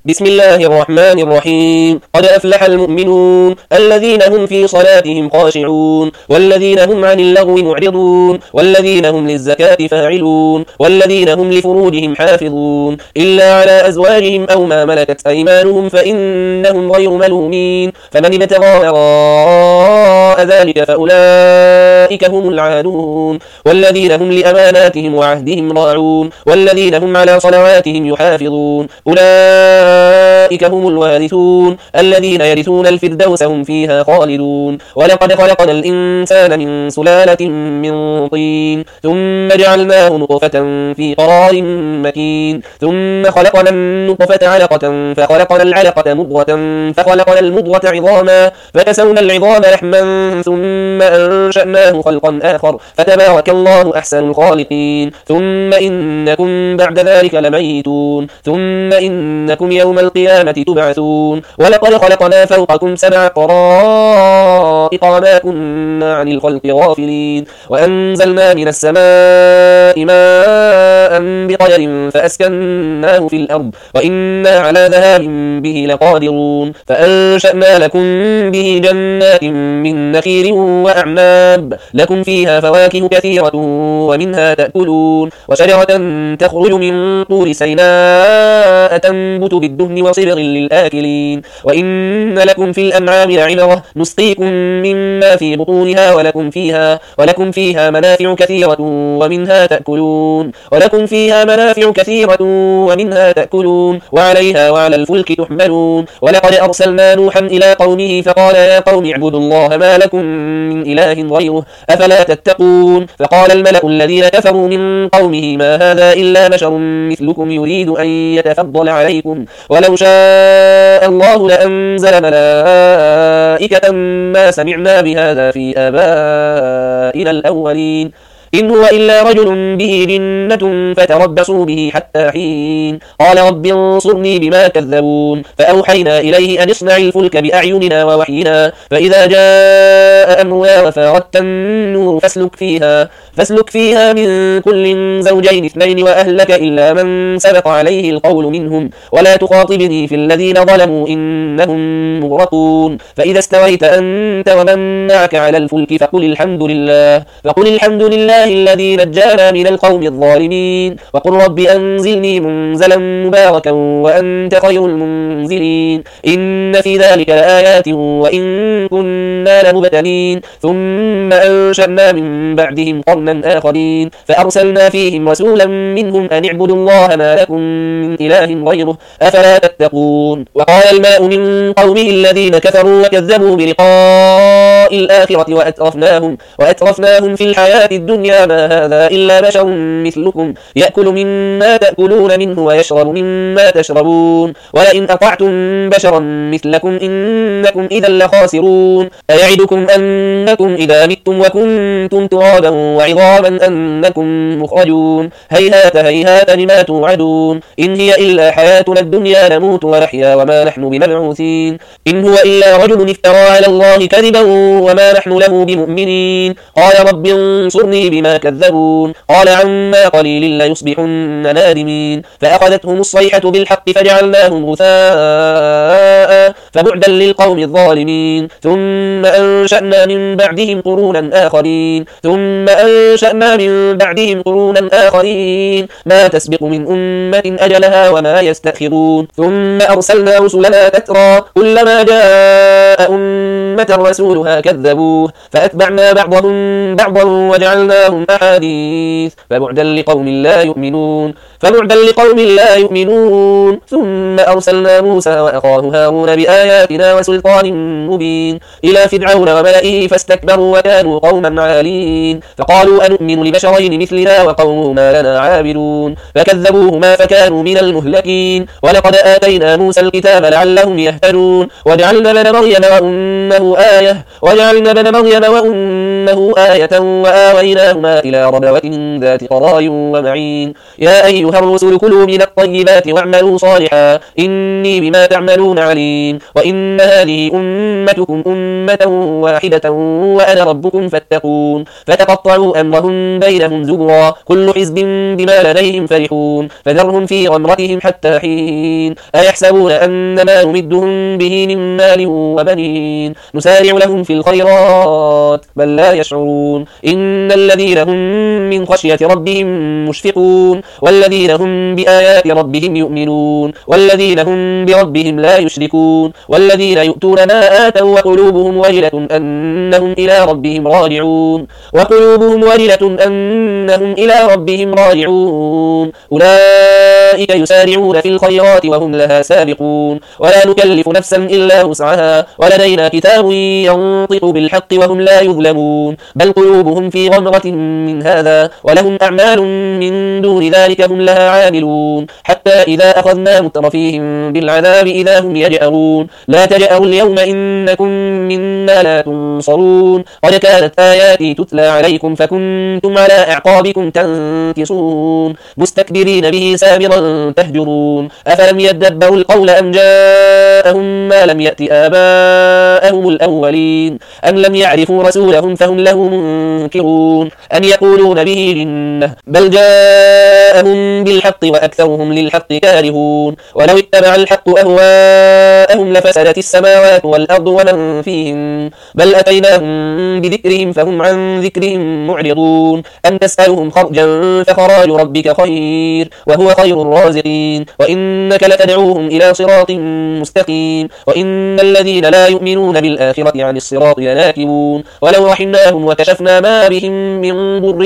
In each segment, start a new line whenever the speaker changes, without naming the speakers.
بسم الله الرحمن الرحيم. قد أفلح المؤمنون الذين هم في صلاتهم خاشعون والذين هم عن اللغو معرضون والذين هم للزكاة فاعلون والذين هم لفروجهم حافظون إلا على أزواجهم أو ما ملكت أيمانهم فإنهم غير ملومين فمن ابتغى وراء ذلك فأولئك هم العادون والذين هم لأماناتهم وعهدهم راعون والذين هم على صلواتهم يحافظون أولئك هم الوارثون الذين يرثون الفردوس هم فيها خالدون. ولقد خلقنا الإنسان من سلالة من طين ثم جعلناه نطفة في قرار مكين ثم خلقنا النطفة علقة فخلقنا العلقة مضغة فخلقنا المضغة عظاما فكسونا العظام لحما ثم أنشأناه خلقا آخر فتبارك الله أحسن الخالقين. ثم إنكم بعد ذلك لميتون ثم إنكم يوم القيامة تبعثون. ولقد خلقنا فوقكم 7 طرائق وما كنا عن الخلق غافلين وأنزلنا من السماء ماء بقدر فأسكناه في الأرض وإنا على ذهاب به لقادرون فأنشأنا لكم به جنات من نخيل وأعناب لكم فيها فواكه كثيرة ومنها تأكلون وشجرة تخرج من طور سيناء تنبت بالدهن وصبغ للآكلين وإن لكم في الأنعام لعبرة نسقيكم مما في بطونها ولكم فيها منافع كثيرة ومنها تأكلون وعليها وعلى الفلك تحملون. ولقد أرسلنا نوحا إلى قومه فقال يا قوم اعبدوا الله ما لكم من إله غيره أفلا تتقون. فقال الملأ الذين كفروا من قومه ما هذا إلا بشر مثلكم يريد أن يتفضل عليكم ولو شاء الله لأنزل ملائكة ما سمعنا بهذا في آبائنا الأولين إن هو إلا رجل به جنة فتربصوا به حتى حين. قال رب انصرني بما كذبون فأوحينا إليه أن اصنع الفلك بأعيننا ووحينا فإذا جاء أمرنا وفاردت النور فاسلك فيها من كل زوجين 2 وأهلك إلا من سبق عليه القول منهم ولا تخاطبني في الذين ظلموا إنهم مغرقون. فإذا استويت أنت ومن معك على الفلك فقل الحمد لله الذي نجانا من القوم الظالمين وقل رب أنزلني منزلا مباركا وأنت خير المنزلين إن في ذلك لآيات وإن كنا لمبتلين. ثم أنشأنا من بعدهم قرنا آخرين فأرسلنا فيهم رسولا منهم أن اعبدوا الله ما لكم من إله غيره أفلا تتقون. وقال الماء من قومه الذين كفروا وكذبوا بلقاء الآخرة وأترفناهم في الحياة الدنيا ما هذا إلا بشر مثلكم يأكل مما تأكلون منه ويشرب مما تشربون ولئن أطعتم بشرا مثلكم إنكم إذا لخاسرون. أيعدكم أنكم إذا متم وكنتم ترابا وعظاما أنكم مخرجون هيهات لما توعدون إن هي إلا حياتنا الدنيا نموت ونحيا وما نحن بمبعوثين إن هو إلا رجل افترى على الله كذبا وما نحن له بمؤمنين. قال رب انصرني بما كذبون قال عما قليل ليصبحن نادمين فأخذتهم الصيحة بالحق فجعلناهم غثاء فبعدا للقوم الظالمين. ثم أنشأنا من بعدهم قرونا آخرين ما تسبق من أمة أجلها وما يستأخرون. ثم أرسلنا رسلنا تترى كلما جاء أمة رسولها كذبوه فأتبعنا بعضهم بعضا وجعلناهم أحاديث فبعدا لقوم لا يؤمنون. ثم أرسلنا موسى وأخاه هارون بآياتنا وسلطان مبين إلى فرعون وملئه فاستكبروا وكانوا قوما عالين فقالوا أنؤمن لبشرين مثلنا وقومهما لنا عابدون فكذبوهما فكانوا من المهلكين. ولقد آتينا موسى الكتاب لعلهم يهتدون وجعلنا ابن مريم وأمه آية وآويناهما إلى ربوة ذات قرار ومعين. يا أيها الرسل كلوا من الطيبات واعملوا صالحا إني بما تعملون عليم وإن هذه أمتكم أمة واحدة وأنا ربكم فاتقون فتقطعوا أمرهم بينهم زبرا كل حزب بما لديهم فرحون فذرهم في غمرتهم حتى حين أيحسبون أن ما نمدهم به من مال وبنين نسارع لهم في الخيرات بل لا يشعرون إن الذين هم من خشية ربهم مشفقون والذين هم بآيات ربهم يؤمنون والذين هم بربهم لا يشركون والذين يؤتون ما آتوا وقلوبهم وجلة أنهم إلى ربهم راجعون أولئك يسارعون في الخيرات وهم لها سابقون ولا نكلف نفسا إلا وسعها ولدينا كتاب ينطق بالحق وهم لا يظلمون بل قلوبهم في غمرة من هذا ولهم أعمال من دون ذلك هم لها عاملون حتى إذا أخذنا مترفيهم بالعذاب إذا هم يجأرون لا تجأروا اليوم إنكم منا لا تنصرون قد كانت آياتي تتلى عليكم فكنتم على أعقابكم تنكصون مستكبرين به سامرا تهجرون أفلم يدبروا القول أم جاءهم ما لم يأت آباءهم الأولين أم لم يعرفوا رسولهم فهم له منكرون أن يقولون به جنة بل جاءهم بالحق وأكثرهم للحق كارهون ولو اتبع الحق أهواءهم لفسدت السماوات والأرض ومن فيهم بل أتيناهم بذكرهم فهم عن ذكرهم معرضون أن تسألهم خرجا فخراج ربك خير وهو خير الرازقين وإنك لتدعوهم إلى صراط مستقيم وإن الذين لا يؤمنون بالآخرة عن الصراط لناكبون ولو رحمناهم وكشفنا ما بهم من ضر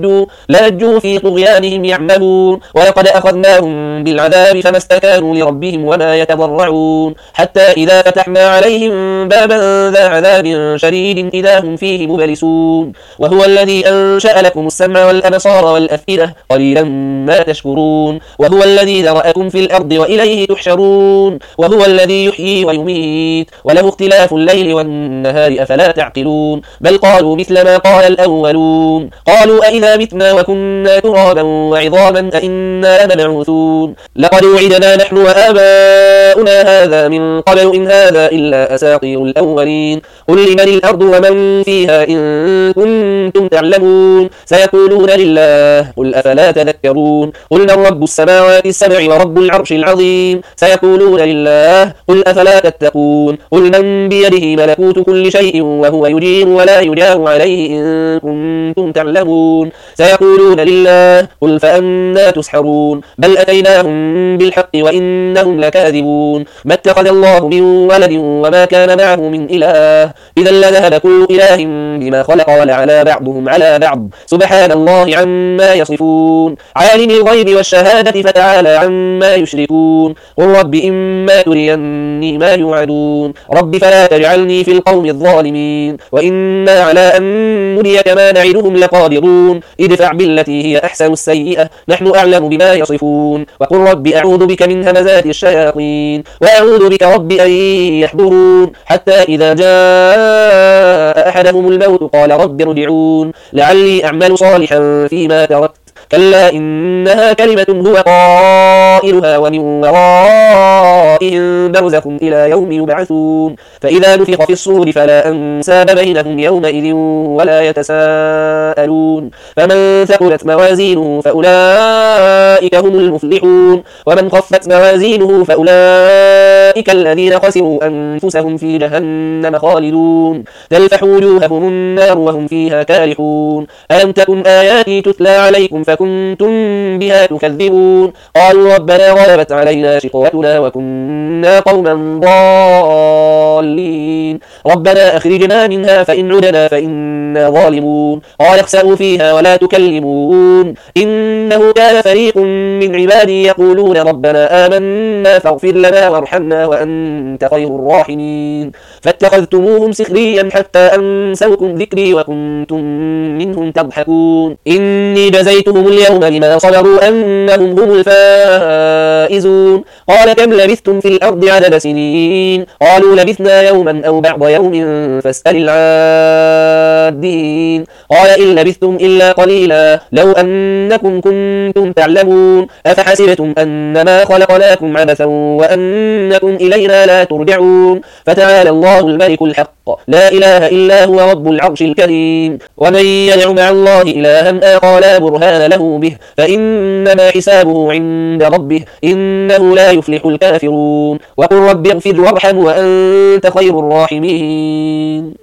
للجوا في طغيانهم يعملون ولقد أخذناهم بالعذاب فما استكانوا لربهم وما يتضرعون حتى إذا فتحنا عليهم بابا ذا عذاب شديد إذا هم فيه مبلسون وهو الذي أنشأ لكم السمع والأبصار والأفئدة قليلا ما تشكرون وهو الذي ذرأكم في الأرض وإليه تحشرون وهو الذي يحيي ويميت وله اختلاف الليل والنهار أفلا تعقلون بل قالوا مثل ما قال الأولون قالوا أئذا متنا وكنا ترابا وعظاما أئنا لمبعوثون لقد وعدنا نحن وآباؤنا هذا من قبل إن هذا إلا أساطير الأولين قل لمن الأرض ومن فيها إن كنتم تعلمون سيقولون لله قل أفلا تذكرون قل من رب السماوات السبع ورب العرش العظيم سيقولون لله قل أفلا تتقون قل من بيده ملكوت كل شيء وهو يجير ولا يجار عليه إن كنتم تعلمون سيقولون لله قل فأنا تسحرون بل أتيناهم بالحق وإنهم لكاذبون ما اتخذ الله من ولد وما كان معه من إله إذا لذهب كل إله بما خلق ولعلى بعضهم على بعض سبحان الله عما يصفون عالم الغيب والشهادة فتعالى عما يشركون قل رب إما تريني ما يوعدون رب فلا تجعلني في القوم الظالمين وإنا على أن نريك ما نعدهم لقادرون ادفع بالتي هي أحسن السيئة نحن أعلم بما يصفون وقل رب أعوذ بك من همزات الشياطين وأعوذ بك رب أن يحضرون حتى إذا جاء أحدهم الموت قال رب ارجعون لعلي أعمل صالحا فيما تركت كلا إنها كلمة هو قائلها ومن ورائهم برزخ إلى يوم يبعثون فإذا نفخ في الصور فلا أنساب بينهم يومئذ ولا يتساءلون فمن ثقلت موازينه فأولئك هم المفلحون ومن خفت موازينه فأولئك الذين خسروا أنفسهم في جهنم خالدون تلفح وجوههم النار وهم فيها كالحون ألم تكن آياتي تتلى عليكم فكنتم بها تكذبون قالوا ربنا غلبت علينا شقوتنا وكنا قوما ضالين ربنا أخرجنا منها فإن عدنا فإنا ظالمون قال اخسأوا فيها ولا تكلمون إنه كان فريق من عبادي يقولون ربنا آمنا فاغفر لنا وارحمنا لبثنا وأنت خير الراحمين فاتخذتموهم سخريا حتى أنسوكم ذكري وكنتم منهم تضحكون إني جزيتهم اليوم بما صبروا أنهم هم الفائزون قال كم لبثتم في الأرض عدد سنين قالوا لبثنا يوما أو بعض يوم فاسأل العادين قال إن لبثتم إلا قليلا لو أنكم كنتم تعلمون أفحسبتم أنما خلقناكم عبثا وأنكم إلينا لا ترجعون فتعالى الله الملك الحق لا إله إلا هو رب العرش الكريم ومن يدع مع الله إلها آخر لا برهان له به فإنما حسابه عند ربه إنه لا يفلح الكافرون وقل رب اغفر وارحم وأنت خير الراحمين